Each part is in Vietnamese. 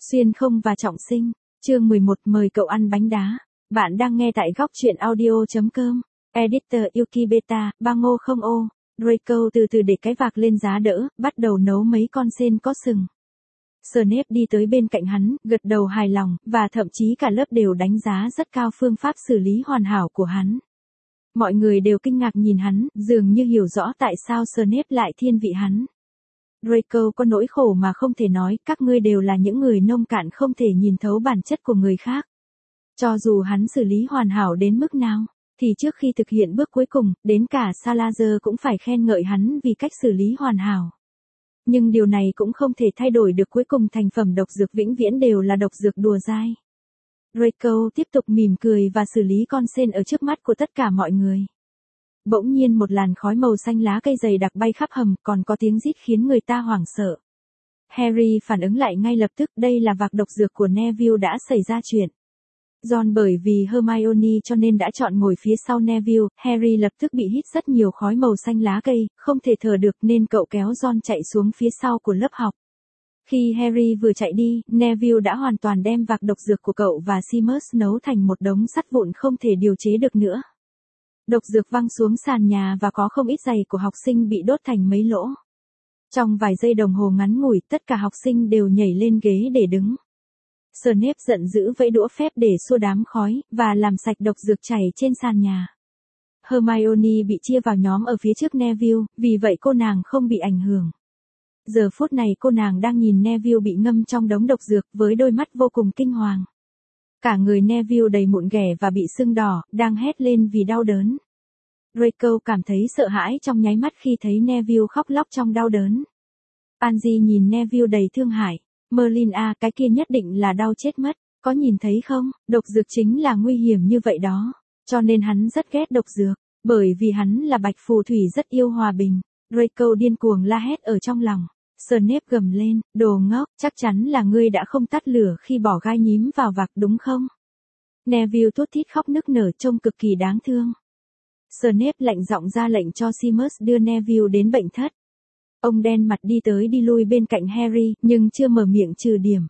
Xuyên không và trọng sinh. Chương 11 mời cậu ăn bánh đá. Bạn đang nghe tại góc truyện audio.com. Editor Yuki Beta, ba ngô không ô. Draco từ từ để cái vạc lên giá đỡ, bắt đầu nấu mấy con sên có sừng. Snape đi tới bên cạnh hắn, gật đầu hài lòng, và thậm chí cả lớp đều đánh giá rất cao phương pháp xử lý hoàn hảo của hắn. Mọi người đều kinh ngạc nhìn hắn, dường như hiểu rõ tại sao Snape lại thiên vị hắn. Draco có nỗi khổ mà không thể nói, các ngươi đều là những người nông cạn không thể nhìn thấu bản chất của người khác. Cho dù hắn xử lý hoàn hảo đến mức nào, thì trước khi thực hiện bước cuối cùng, đến cả Salazar cũng phải khen ngợi hắn vì cách xử lý hoàn hảo. Nhưng điều này cũng không thể thay đổi được cuối cùng thành phẩm độc dược vĩnh viễn đều là độc dược đùa dai. Draco tiếp tục mỉm cười và xử lý con sên ở trước mắt của tất cả mọi người. Bỗng nhiên một làn khói màu xanh lá cây dày đặc bay khắp hầm, còn có tiếng rít khiến người ta hoảng sợ. Harry phản ứng lại ngay lập tức, đây là vạc độc dược của Neville đã xảy ra chuyện. Ron bởi vì Hermione cho nên đã chọn ngồi phía sau Neville, Harry lập tức bị hít rất nhiều khói màu xanh lá cây, không thể thở được nên cậu kéo Ron chạy xuống phía sau của lớp học. Khi Harry vừa chạy đi, Neville đã hoàn toàn đem vạc độc dược của cậu và Seamus nấu thành một đống sắt vụn không thể điều chế được nữa. Độc dược văng xuống sàn nhà và có không ít giày của học sinh bị đốt thành mấy lỗ. Trong vài giây đồng hồ ngắn ngủi, tất cả học sinh đều nhảy lên ghế để đứng. Snape giận dữ vẫy đũa phép để xua đám khói, và làm sạch độc dược chảy trên sàn nhà. Hermione bị chia vào nhóm ở phía trước Neville, vì vậy cô nàng không bị ảnh hưởng. Giờ phút này cô nàng đang nhìn Neville bị ngâm trong đống độc dược với đôi mắt vô cùng kinh hoàng. Cả người Neville đầy mụn ghẻ và bị sưng đỏ, đang hét lên vì đau đớn. Draco cảm thấy sợ hãi trong nháy mắt khi thấy Neville khóc lóc trong đau đớn. Pansy nhìn Neville đầy thương hại. Merlin à, cái kia nhất định là đau chết mất, có nhìn thấy không, độc dược chính là nguy hiểm như vậy đó. Cho nên hắn rất ghét độc dược, bởi vì hắn là bạch phù thủy rất yêu hòa bình. Draco điên cuồng la hét ở trong lòng. Snape gầm lên, đồ ngốc, chắc chắn là ngươi đã không tắt lửa khi bỏ gai nhím vào vạc đúng không? Neville thút thít khóc nức nở trông cực kỳ đáng thương. Snape lạnh giọng ra lệnh cho Seamus đưa Neville đến bệnh thất. Ông đen mặt đi tới đi lui bên cạnh Harry, nhưng chưa mở miệng trừ điểm.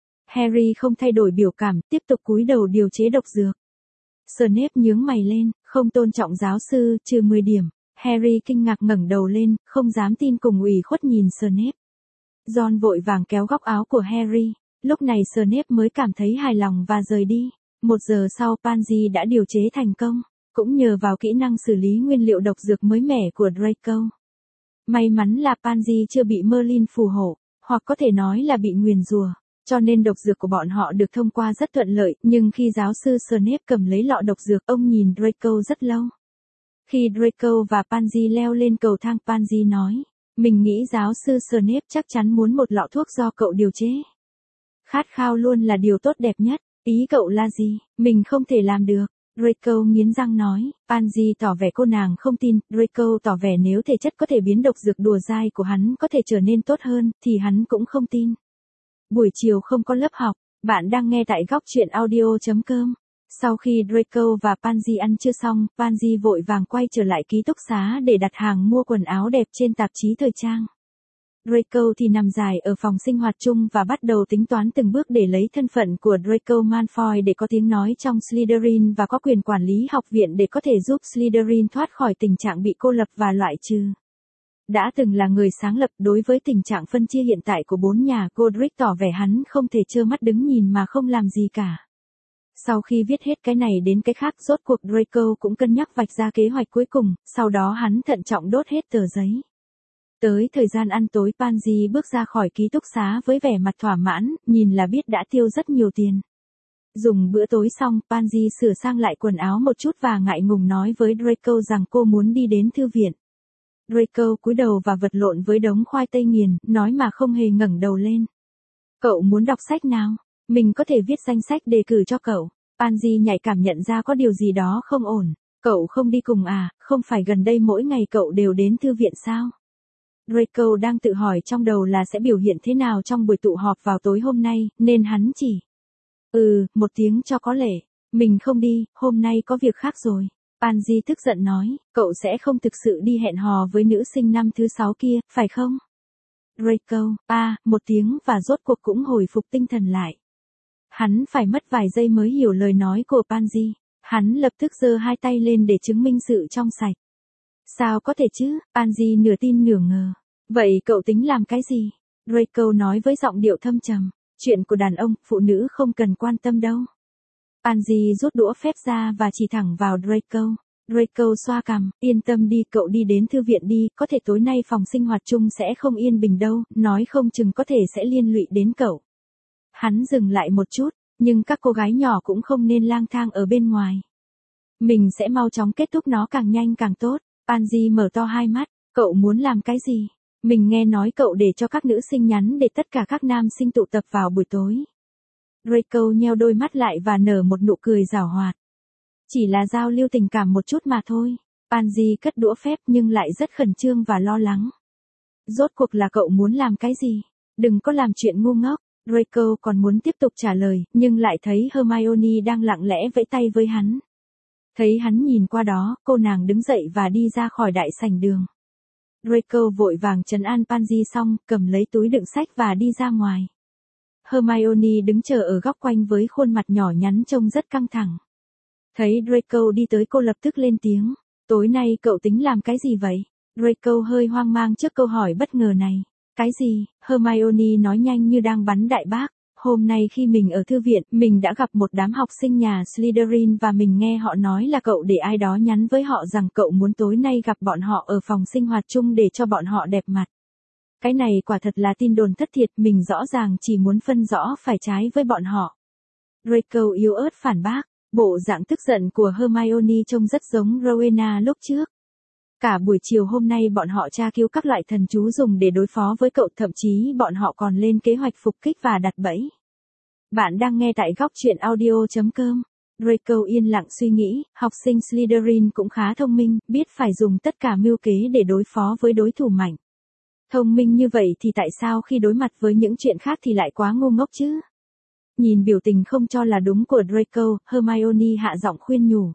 Harry không thay đổi biểu cảm, tiếp tục cúi đầu điều chế độc dược. Snape nhướng mày lên, không tôn trọng giáo sư, trừ 10 điểm. Harry kinh ngạc ngẩng đầu lên, không dám tin cùng ủy khuất nhìn Snape. Ron vội vàng kéo góc áo của Harry, lúc này Snape mới cảm thấy hài lòng và rời đi. 1 giờ sau Pansy đã điều chế thành công, cũng nhờ vào kỹ năng xử lý nguyên liệu độc dược mới mẻ của Draco. May mắn là Pansy chưa bị Merlin phù hộ, hoặc có thể nói là bị nguyền rủa, cho nên độc dược của bọn họ được thông qua rất thuận lợi, nhưng khi giáo sư Snape cầm lấy lọ độc dược, ông nhìn Draco rất lâu. Khi Draco và Pansy leo lên cầu thang, Pansy nói, mình nghĩ giáo sư Snape chắc chắn muốn một lọ thuốc do cậu điều chế. Khát khao luôn là điều tốt đẹp nhất, ý cậu là gì, mình không thể làm được. Draco nghiến răng nói, Pansy tỏ vẻ cô nàng không tin, Draco tỏ vẻ nếu thể chất có thể biến độc dược đùa dai của hắn có thể trở nên tốt hơn, thì hắn cũng không tin. Buổi chiều không có lớp học, bạn đang nghe tại góc truyện audio.com. Sau khi Draco và Pansy ăn trưa xong, Pansy vội vàng quay trở lại ký túc xá để đặt hàng mua quần áo đẹp trên tạp chí thời trang. Draco thì nằm dài ở phòng sinh hoạt chung và bắt đầu tính toán từng bước để lấy thân phận của Draco Malfoy để có tiếng nói trong Slytherin và có quyền quản lý học viện để có thể giúp Slytherin thoát khỏi tình trạng bị cô lập và loại trừ. Đã từng là người sáng lập, đối với tình trạng phân chia hiện tại của 4 nhà, Godric tỏ vẻ hắn không thể trơ mắt đứng nhìn mà không làm gì cả. Sau khi viết hết cái này đến cái khác, rốt cuộc Draco cũng cân nhắc vạch ra kế hoạch cuối cùng, sau đó hắn thận trọng đốt hết tờ giấy. Tới thời gian ăn tối, Pansy bước ra khỏi ký túc xá với vẻ mặt thỏa mãn, nhìn là biết đã tiêu rất nhiều tiền. Dùng bữa tối xong, Pansy sửa sang lại quần áo một chút và ngại ngùng nói với Draco rằng cô muốn đi đến thư viện. Draco cúi đầu và vật lộn với đống khoai tây nghiền, nói mà không hề ngẩng đầu lên. Cậu muốn đọc sách nào? Mình có thể viết danh sách đề cử cho cậu. Pansy nhạy cảm nhận ra có điều gì đó không ổn. Cậu không đi cùng à, không phải gần đây mỗi ngày cậu đều đến thư viện sao? Draco đang tự hỏi trong đầu là sẽ biểu hiện thế nào trong buổi tụ họp vào tối hôm nay, nên hắn chỉ một tiếng cho có lệ. Mình không đi, hôm nay có việc khác rồi. Pansy tức giận nói, cậu sẽ không thực sự đi hẹn hò với nữ sinh năm thứ 6 kia, phải không? Draco, một tiếng và rốt cuộc cũng hồi phục tinh thần lại. Hắn phải mất vài giây mới hiểu lời nói của Pansy. Hắn lập tức giơ hai tay lên để chứng minh sự trong sạch. Sao có thể chứ? Pansy nửa tin nửa ngờ. Vậy cậu tính làm cái gì? Draco nói với giọng điệu thâm trầm. Chuyện của đàn ông, phụ nữ không cần quan tâm đâu. Pansy rút đũa phép ra và chỉ thẳng vào Draco. Draco xoa cằm, yên tâm đi, cậu đi đến thư viện đi, có thể tối nay phòng sinh hoạt chung sẽ không yên bình đâu, nói không chừng có thể sẽ liên lụy đến cậu. Hắn dừng lại một chút, nhưng các cô gái nhỏ cũng không nên lang thang ở bên ngoài. Mình sẽ mau chóng kết thúc nó càng nhanh càng tốt. Pansy mở to hai mắt, cậu muốn làm cái gì? Mình nghe nói cậu để cho các nữ sinh nhắn để tất cả các nam sinh tụ tập vào buổi tối. Draco nheo đôi mắt lại và nở một nụ cười giảo hoạt. Chỉ là giao lưu tình cảm một chút mà thôi. Pansy cất đũa phép nhưng lại rất khẩn trương và lo lắng. Rốt cuộc là cậu muốn làm cái gì? Đừng có làm chuyện ngu ngốc. Draco còn muốn tiếp tục trả lời, nhưng lại thấy Hermione đang lặng lẽ vẫy tay với hắn. Thấy hắn nhìn qua đó, cô nàng đứng dậy và đi ra khỏi đại sảnh đường. Draco vội vàng trấn an Pansy xong, cầm lấy túi đựng sách và đi ra ngoài. Hermione đứng chờ ở góc quanh với khuôn mặt nhỏ nhắn trông rất căng thẳng. Thấy Draco đi tới cô lập tức lên tiếng. Tối nay cậu tính làm cái gì vậy? Draco hơi hoang mang trước câu hỏi bất ngờ này. Cái gì? Hermione nói nhanh như đang bắn đại bác. Hôm nay khi mình ở thư viện, mình đã gặp một đám học sinh nhà Slytherin và mình nghe họ nói là cậu để ai đó nhắn với họ rằng cậu muốn tối nay gặp bọn họ ở phòng sinh hoạt chung để cho bọn họ đẹp mặt. Cái này quả thật là tin đồn thất thiệt, mình rõ ràng chỉ muốn phân rõ phải trái với bọn họ. Draco yếu ớt phản bác, bộ dạng tức giận của Hermione trông rất giống Rowena lúc trước. Cả buổi chiều hôm nay bọn họ tra cứu các loại thần chú dùng để đối phó với cậu, thậm chí bọn họ còn lên kế hoạch phục kích và đặt bẫy. Bạn đang nghe tại góc truyện audio.com. Draco yên lặng suy nghĩ, học sinh Slytherin cũng khá thông minh, biết phải dùng tất cả mưu kế để đối phó với đối thủ mạnh. Thông minh như vậy thì tại sao khi đối mặt với những chuyện khác thì lại quá ngu ngốc chứ? Nhìn biểu tình không cho là đúng của Draco, Hermione hạ giọng khuyên nhủ.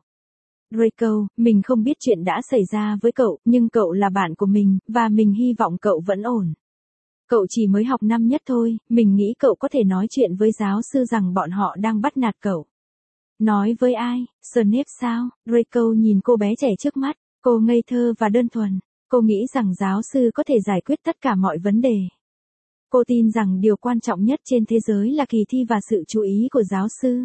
Draco, mình không biết chuyện đã xảy ra với cậu, nhưng cậu là bạn của mình, và mình hy vọng cậu vẫn ổn. Cậu chỉ mới học năm nhất thôi, mình nghĩ cậu có thể nói chuyện với giáo sư rằng bọn họ đang bắt nạt cậu. Nói với ai? Snape sao? Draco nhìn cô bé trẻ trước mắt, cô ngây thơ và đơn thuần. Cô nghĩ rằng giáo sư có thể giải quyết tất cả mọi vấn đề. Cô tin rằng điều quan trọng nhất trên thế giới là kỳ thi và sự chú ý của giáo sư.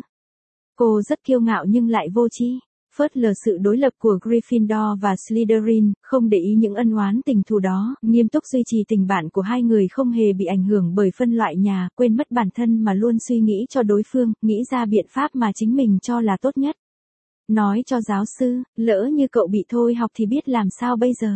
Cô rất kiêu ngạo nhưng lại vô tri, phớt lờ sự đối lập của Gryffindor và Slytherin, không để ý những ân oán tình thù đó, nghiêm túc duy trì tình bạn của hai người không hề bị ảnh hưởng bởi phân loại nhà, quên mất bản thân mà luôn suy nghĩ cho đối phương, nghĩ ra biện pháp mà chính mình cho là tốt nhất. Nói cho giáo sư, lỡ như cậu bị thôi học thì biết làm sao bây giờ?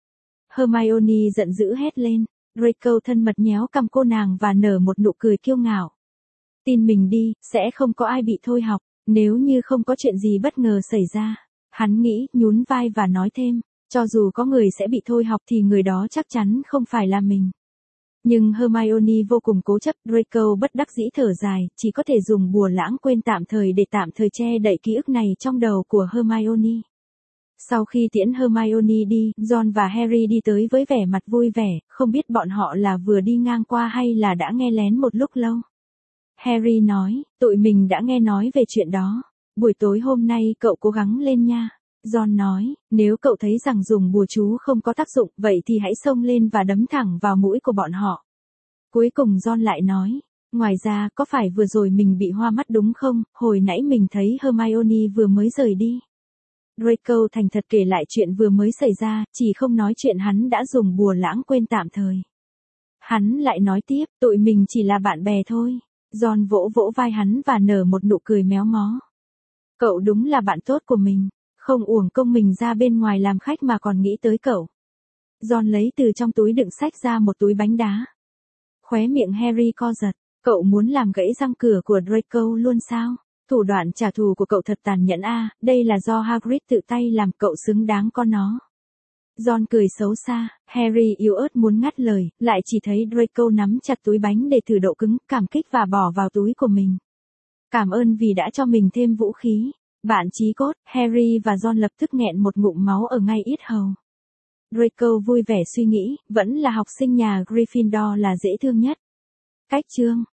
Hermione giận dữ hét lên. Draco thân mật nhéo cằm cô nàng và nở một nụ cười kiêu ngạo. Tin mình đi, sẽ không có ai bị thôi học, nếu như không có chuyện gì bất ngờ xảy ra. Hắn nghĩ, nhún vai và nói thêm, cho dù có người sẽ bị thôi học thì người đó chắc chắn không phải là mình. Nhưng Hermione vô cùng cố chấp, Draco bất đắc dĩ thở dài, chỉ có thể dùng bùa lãng quên tạm thời để tạm thời che đậy ký ức này trong đầu của Hermione. Sau khi tiễn Hermione đi, Ron và Harry đi tới với vẻ mặt vui vẻ, không biết bọn họ là vừa đi ngang qua hay là đã nghe lén một lúc lâu. Harry nói, tụi mình đã nghe nói về chuyện đó. Buổi tối hôm nay cậu cố gắng lên nha. Ron nói, nếu cậu thấy rằng dùng bùa chú không có tác dụng, vậy thì hãy xông lên và đấm thẳng vào mũi của bọn họ. Cuối cùng Ron lại nói, ngoài ra, có phải vừa rồi mình bị hoa mắt đúng không, hồi nãy mình thấy Hermione vừa mới rời đi. Draco thành thật kể lại chuyện vừa mới xảy ra, chỉ không nói chuyện hắn đã dùng bùa lãng quên tạm thời. Hắn lại nói tiếp, tụi mình chỉ là bạn bè thôi. Ron vỗ vỗ vai hắn và nở một nụ cười méo mó. Cậu đúng là bạn tốt của mình, không uổng công mình ra bên ngoài làm khách mà còn nghĩ tới cậu. Ron lấy từ trong túi đựng sách ra một túi bánh đá. Khóe miệng Harry co giật, cậu muốn làm gãy răng cửa của Draco luôn sao? Thủ đoạn trả thù của cậu thật tàn nhẫn a, đây là do Hagrid tự tay làm, cậu xứng đáng có nó. Ron cười xấu xa, Harry yếu ớt muốn ngắt lời, lại chỉ thấy Draco nắm chặt túi bánh để thử độ cứng, cảm kích và bỏ vào túi của mình. Cảm ơn vì đã cho mình thêm vũ khí. Bạn chí cốt, Harry và Ron lập tức nghẹn một ngụm máu ở ngay yết hầu. Draco vui vẻ suy nghĩ, vẫn là học sinh nhà Gryffindor là dễ thương nhất. Cách chương